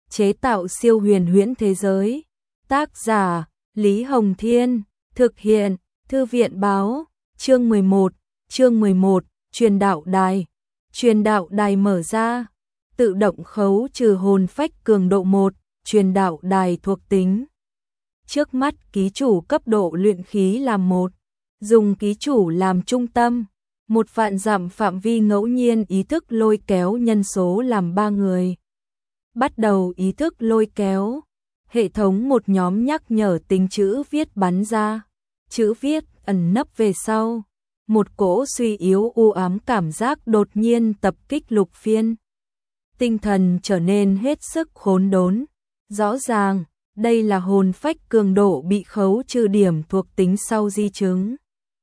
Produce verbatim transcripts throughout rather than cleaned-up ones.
chế tạo siêu huyền huyễn thế giới. Tác giả Lý Hồng Thiên, thực hiện Thư viện Báo. Chương mười một, chương mười một, truyền đạo đài. Truyền đạo đài mở ra, tự động khấu trừ hồn phách cường độ một, truyền đạo đài thuộc tính. Trước mắt ký chủ cấp độ luyện khí là một, dùng ký chủ làm trung tâm, một vạn dặm phạm vi ngẫu nhiên ý thức lôi kéo nhân số làm ba người. Bắt đầu ý thức lôi kéo, hệ thống một nhóm nhắc nhở tính chữ viết bắn ra, chữ viết ẩn nấp về sau. Một cỗ suy yếu u ám cảm giác đột nhiên tập kích Lục Phiên. Tinh thần trở nên hết sức khốn đốn. Rõ ràng, đây là hồn phách cường độ bị khấu trừ điểm thuộc tính sau di chứng.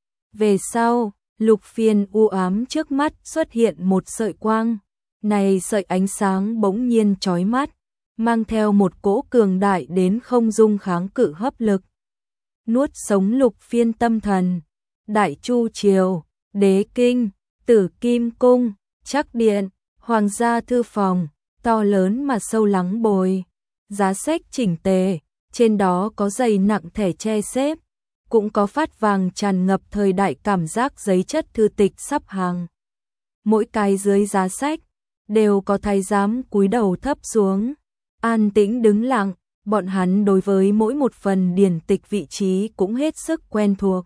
Về sau, Lục Phiên u ám trước mắt xuất hiện một sợi quang. Này sợi ánh sáng bỗng nhiên chói mắt, mang theo một cỗ cường đại đến không dung kháng cự hấp lực. Nuốt sống Lục Phiên tâm thần. Đại Chu Triều, Đế Kinh, Tử Kim Cung, Trắc Điện, Hoàng gia thư phòng, to lớn mà sâu lắng bồi. Giá sách chỉnh tề, trên đó có dày nặng thẻ che xếp, cũng có phát vàng tràn ngập thời đại cảm giác giấy chất thư tịch sắp hàng. Mỗi cái dưới giá sách, đều có thái giám cúi đầu thấp xuống, an tĩnh đứng lặng, bọn hắn đối với mỗi một phần điển tịch vị trí cũng hết sức quen thuộc.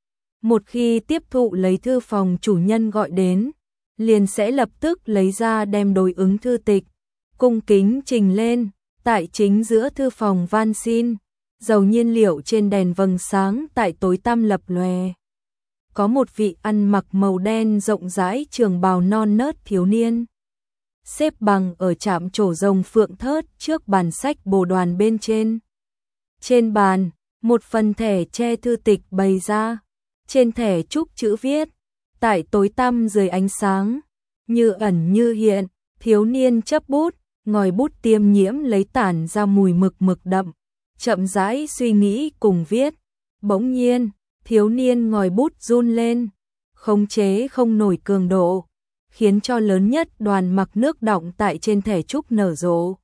Một khi tiếp thụ lấy thư phòng chủ nhân gọi đến, liền sẽ lập tức lấy ra đem đối ứng thư tịch, cung kính trình lên, tại chính giữa thư phòng van xin, dầu nhiên liệu trên đèn vầng sáng tại tối tăm lập lòe. Có một vị ăn mặc màu đen rộng rãi trường bào non nớt thiếu niên, xếp bằng ở trạm trổ rồng phượng thớt trước bàn sách bồ đoàn bên trên. Trên bàn, một phần thẻ che thư tịch bày ra. Trên thẻ trúc chữ viết, tại tối tăm dưới ánh sáng, như ẩn như hiện, thiếu niên chấp bút, ngòi bút tiêm nhiễm lấy tản ra mùi mực mực đậm, chậm rãi suy nghĩ cùng viết. Bỗng nhiên, thiếu niên ngòi bút run lên, khống chế không nổi cường độ, khiến cho lớn nhất đoàn mặc nước đọng tại trên thẻ trúc nở rộ.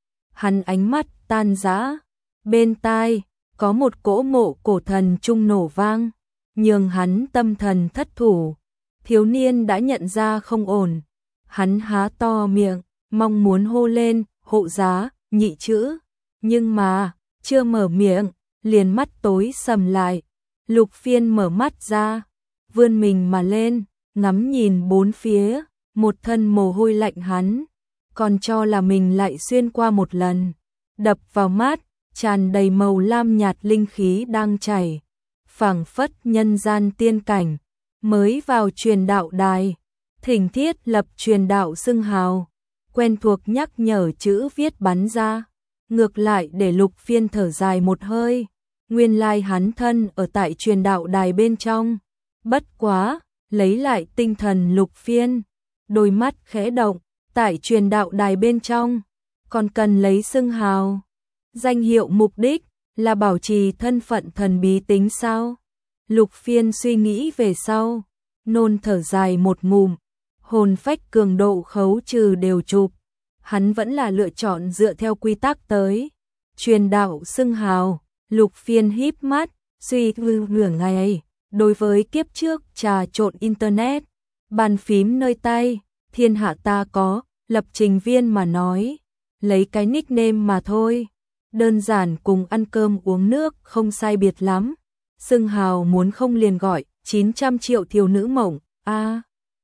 Hắn ánh mắt tan rã, bên tai có một cỗ mộ cổ thần trung nổ vang. Nhưng hắn tâm thần thất thủ, thiếu niên đã nhận ra không ổn, hắn há to miệng, mong muốn hô lên, hộ giá, nhị chữ, nhưng mà, chưa mở miệng, liền mắt tối sầm lại. Lục Phiên mở mắt ra, vươn mình mà lên, ngắm nhìn bốn phía, một thân mồ hôi lạnh hắn, còn cho là mình lại xuyên qua một lần, đập vào mắt, tràn đầy màu lam nhạt linh khí đang chảy. Phảng phất nhân gian tiên cảnh, mới vào truyền đạo đài, thỉnh thiết lập truyền đạo xưng hào, quen thuộc nhắc nhở chữ viết bắn ra, ngược lại để Lục Phiên thở dài một hơi, nguyên lai hắn thân ở tại truyền đạo đài bên trong, bất quá, lấy lại tinh thần Lục Phiên, đôi mắt khẽ động, tại truyền đạo đài bên trong, còn cần lấy xưng hào, danh hiệu mục đích là bảo trì thân phận thần bí tính sao? Lục Phiên suy nghĩ về sau, nôn thở dài một ngụm, hồn phách cường độ khấu trừ đều chụp, hắn vẫn là lựa chọn dựa theo quy tắc tới. Truyền đạo xưng hào, Lục Phiên híp mắt, suy tư nửa ngày, đối với kiếp trước trà trộn internet, bàn phím nơi tay, thiên hạ ta có, lập trình viên mà nói, lấy cái nickname mà thôi. Đơn giản cùng ăn cơm uống nước không sai biệt lắm. Xưng hào muốn không liền gọi chín trăm triệu thiếu nữ mộng. A. À,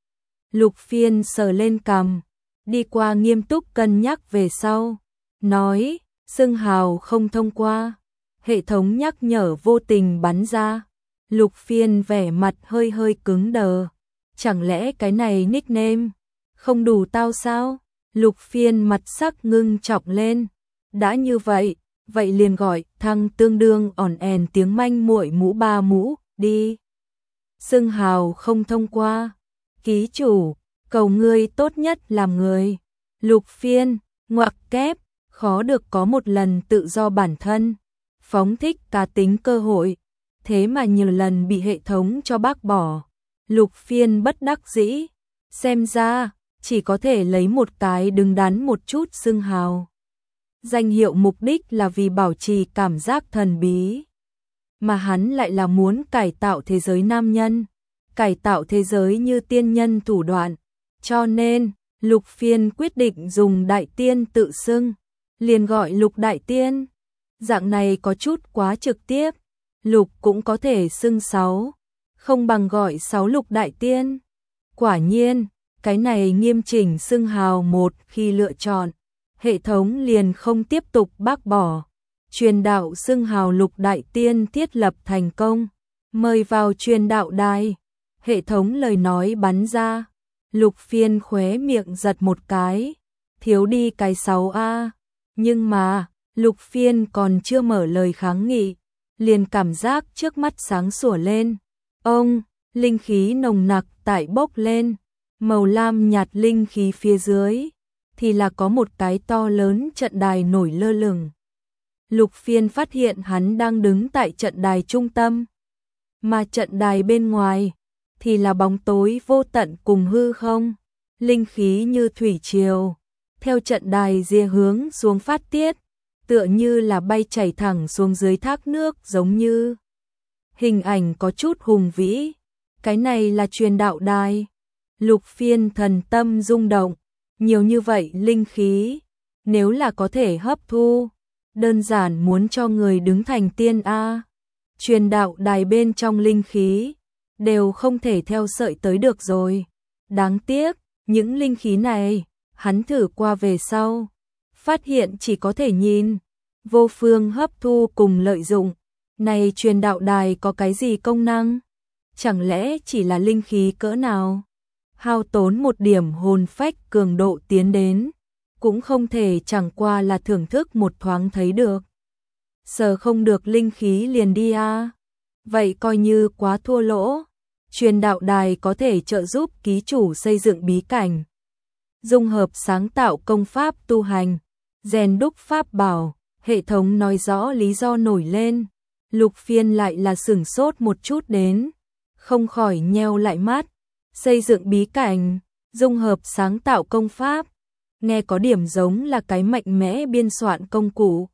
Lục Phiên sờ lên cằm, đi qua nghiêm túc cân nhắc về sau, nói, xưng hào không thông qua. Hệ thống nhắc nhở vô tình bắn ra. Lục Phiên vẻ mặt hơi hơi cứng đờ. Chẳng lẽ cái này nickname không đủ tao sao? Lục Phiên mặt sắc ngưng trọng lên. Đã như vậy, vậy liền gọi thăng tương đương ỏn ẻn tiếng manh muội mũ ba mũ, đi. Xưng hào không thông qua. Ký chủ, cầu ngươi tốt nhất làm người. Lục Phiên, ngoặc kép, khó được có một lần tự do bản thân. Phóng thích cá tính cơ hội. Thế mà nhiều lần bị hệ thống cho bác bỏ. Lục Phiên bất đắc dĩ. Xem ra, chỉ có thể lấy một cái đứng đắn một chút xưng hào. Danh hiệu mục đích là vì bảo trì cảm giác thần bí. Mà hắn lại là muốn cải tạo thế giới nam nhân, cải tạo thế giới như tiên nhân thủ đoạn. Cho nên, Lục Phiên quyết định dùng đại tiên tự xưng, liền gọi Lục đại tiên. Dạng này có chút quá trực tiếp, Lục cũng có thể xưng sáu, không bằng gọi sáu Lục đại tiên. Quả nhiên, cái này nghiêm chỉnh xưng hào một khi lựa chọn, hệ thống liền không tiếp tục bác bỏ. Truyền đạo xưng hào Lục đại tiên thiết lập thành công, mời vào truyền đạo đài. Hệ thống lời nói bắn ra, Lục Phiên khóe miệng giật một cái, thiếu đi cái sáu a. Nhưng mà, Lục Phiên còn chưa mở lời kháng nghị, liền cảm giác trước mắt sáng sủa lên. Ông, linh khí nồng nặc tại bốc lên, màu lam nhạt linh khí phía dưới, thì là có một cái to lớn trận đài nổi lơ lửng. Lục Phiên phát hiện hắn đang đứng tại trận đài trung tâm, mà trận đài bên ngoài thì là bóng tối vô tận cùng hư không, linh khí như thủy triều, theo trận đài ria hướng xuống phát tiết, tựa như là bay chảy thẳng xuống dưới thác nước giống như. Hình ảnh có chút hùng vĩ, cái này là truyền đạo đài. Lục Phiên thần tâm rung động, nhiều như vậy linh khí, nếu là có thể hấp thu, đơn giản muốn cho người đứng thành tiên a. Truyền đạo đài bên trong linh khí đều không thể theo sợi tới được rồi. Đáng tiếc, những linh khí này, hắn thử qua về sau, phát hiện chỉ có thể nhìn, vô phương hấp thu cùng lợi dụng. Này truyền đạo đài có cái gì công năng? Chẳng lẽ chỉ là linh khí cỡ nào? Hao tốn một điểm hồn phách cường độ tiến đến, cũng không thể chẳng qua là thưởng thức một thoáng thấy được. Sờ không được linh khí liền đi a. Vậy coi như quá thua lỗ. Truyền đạo đài có thể trợ giúp ký chủ xây dựng bí cảnh, dung hợp sáng tạo công pháp tu hành, rèn đúc pháp bảo. Hệ thống nói rõ lý do nổi lên, Lục Phiên lại là sửng sốt một chút đến, không khỏi nheo lại mắt. Xây dựng bí cảnh, dung hợp sáng tạo công pháp, nghe có điểm giống là cái mạnh mẽ biên soạn công cụ.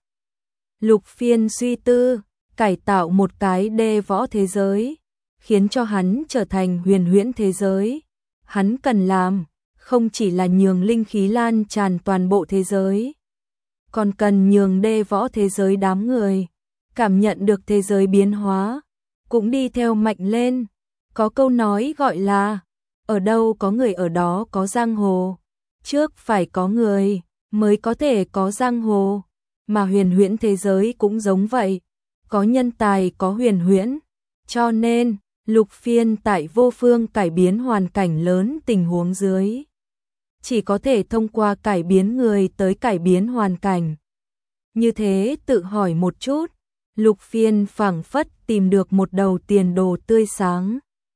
Lục Phiên suy tư, cải tạo một cái đê võ thế giới, khiến cho hắn trở thành huyền huyễn thế giới. Hắn cần làm, không chỉ là nhường linh khí lan tràn toàn bộ thế giới, còn cần nhường đê võ thế giới đám người cảm nhận được thế giới biến hóa, cũng đi theo mạnh lên. Có câu nói gọi là, ở đâu có người ở đó có giang hồ. Trước phải có người, mới có thể có giang hồ. Mà huyền huyễn thế giới cũng giống vậy, có nhân tài có huyền huyễn. Cho nên, Lục Phiên tại vô phương cải biến hoàn cảnh lớn tình huống dưới, chỉ có thể thông qua cải biến người tới cải biến hoàn cảnh. Như thế tự hỏi một chút, Lục Phiên phảng phất tìm được một đầu tiền đồ tươi sáng.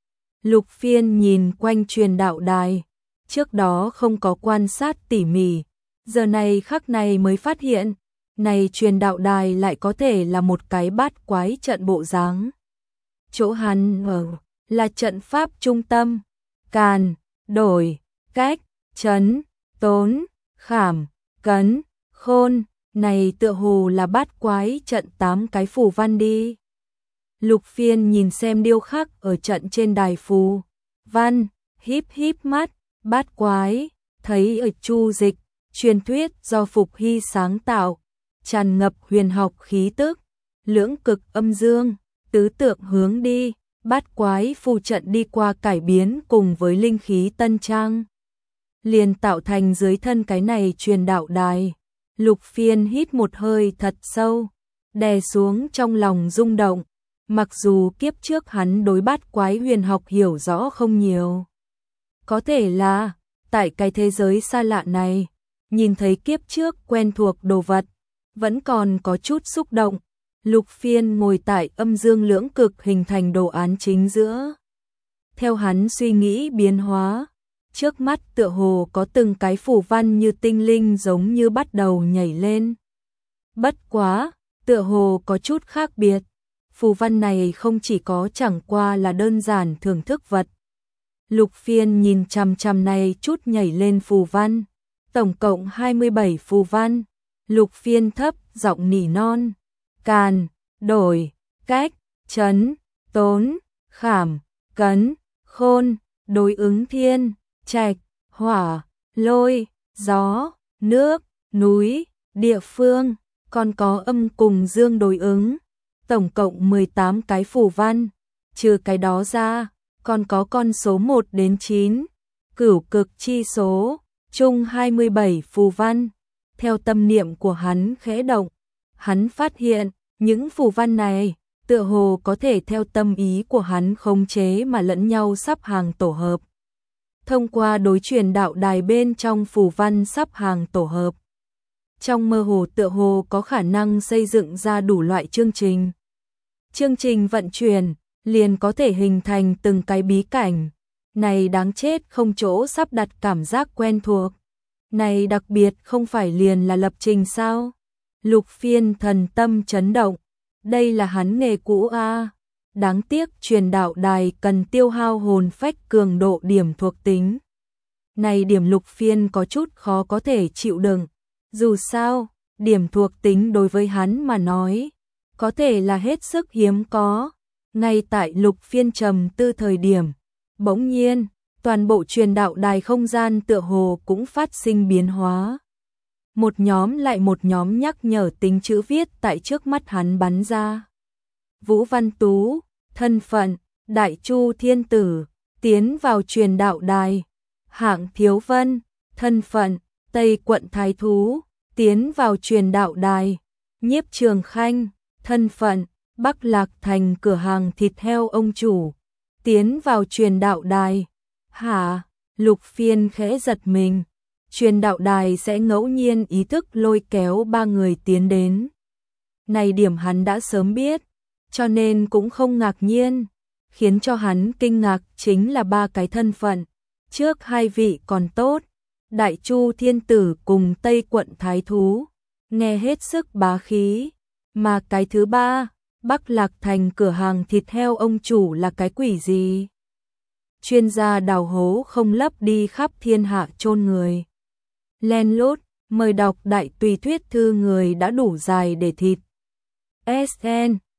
Lục Phiên nhìn quanh truyền đạo đài, trước đó không có quan sát tỉ mỉ, giờ này khắc này mới phát hiện, này truyền đạo đài lại có thể là một cái bát quái trận bộ dáng. Chỗ hắn ở là trận pháp trung tâm, càn, đổi, cách, trấn, tốn, khảm, cấn, khôn, này tựa hồ là bát quái trận tám cái phù văn đi. Lục Phiên nhìn xem điêu khắc ở trận trên đài phù văn, híp híp mắt. Bát quái, thấy ở chu dịch, truyền thuyết do Phục Hy sáng tạo, tràn ngập huyền học khí tức, lưỡng cực âm dương, tứ tượng hướng đi. Bát quái phù trận đi qua cải biến cùng với linh khí tân trang, liền tạo thành dưới thân cái này truyền đạo đài. Lục Phiên hít một hơi thật sâu, đè xuống trong lòng rung động. Mặc dù kiếp trước hắn đối bát quái huyền học hiểu rõ không nhiều, có thể là tại cái thế giới xa lạ này, nhìn thấy kiếp trước quen thuộc đồ vật, vẫn còn có chút xúc động. Lục Phiên ngồi tại âm dương lưỡng cực hình thành đồ án chính giữa. Theo hắn suy nghĩ biến hóa, trước mắt tựa hồ có từng cái phù văn như tinh linh giống như bắt đầu nhảy lên. Bất quá, tựa hồ có chút khác biệt. Phù văn này không chỉ có chẳng qua là đơn giản thưởng thức vật. Lục Phiên nhìn chằm chằm này chút nhảy lên phù văn, tổng cộng hai mươi bảy phù văn, Lục Phiên thấp giọng nỉ non. Càn, đổi, cách, trấn, tốn, khảm, cấn, khôn, đối ứng thiên, trạch, hỏa, lôi, gió, nước, núi, địa phương, còn có âm cùng dương đối ứng. Tổng cộng mười tám cái phù văn, trừ cái đó ra, còn có con số một đến chín, cửu cực chi số, chung hai mươi bảy phù văn. Theo tâm niệm của hắn khẽ động, hắn phát hiện, những phù văn này, tựa hồ có thể theo tâm ý của hắn khống chế mà lẫn nhau sắp hàng tổ hợp. Thông qua đối truyền đạo đài bên trong phù văn sắp hàng tổ hợp, trong mơ hồ tựa hồ có khả năng xây dựng ra đủ loại chương trình. Chương trình vận chuyển, liền có thể hình thành từng cái bí cảnh. Này đáng chết không chỗ sắp đặt cảm giác quen thuộc. Này đặc biệt không phải liền là lập trình sao? Lục Phiên thần tâm chấn động. Đây là hắn nghề cũ a. À. Đáng tiếc truyền đạo đài cần tiêu hao hồn phách cường độ điểm thuộc tính. Này điểm Lục Phiên có chút khó có thể chịu đựng. Dù sao, điểm thuộc tính đối với hắn mà nói, có thể là hết sức hiếm có. Ngay tại Lục Phiên trầm tư thời điểm, bỗng nhiên, toàn bộ truyền đạo đài không gian tựa hồ cũng phát sinh biến hóa. Một nhóm lại một nhóm nhắc nhở tính chữ viết tại trước mắt hắn bắn ra. Vũ Văn Tú, thân phận, Đại Chu Thiên Tử, tiến vào truyền đạo đài. Hạng Thiếu Vân, thân phận, Tây Quận Thái Thú, tiến vào truyền đạo đài. Nhiếp Trường Khanh, thân phận, Bắc Lạc Thành cửa hàng thịt heo ông chủ, tiến vào truyền đạo đài. Hả? Lục Phiên khẽ giật mình. Truyền đạo đài sẽ ngẫu nhiên ý thức lôi kéo ba người tiến đến. Này điểm hắn đã sớm biết, cho nên cũng không ngạc nhiên. Khiến cho hắn kinh ngạc chính là ba cái thân phận. Trước hai vị còn tốt, Đại Chu Thiên Tử cùng Tây Quận Thái Thú, nghe hết sức bá khí. Mà cái thứ ba, Bắc Lạc Thành cửa hàng thịt heo ông chủ là cái quỷ gì? Chuyên gia đào hố không lấp đi khắp thiên hạ chôn người. Len lút, mời đọc đại tùy thuyết thư người đã đủ dài để thịt. ét en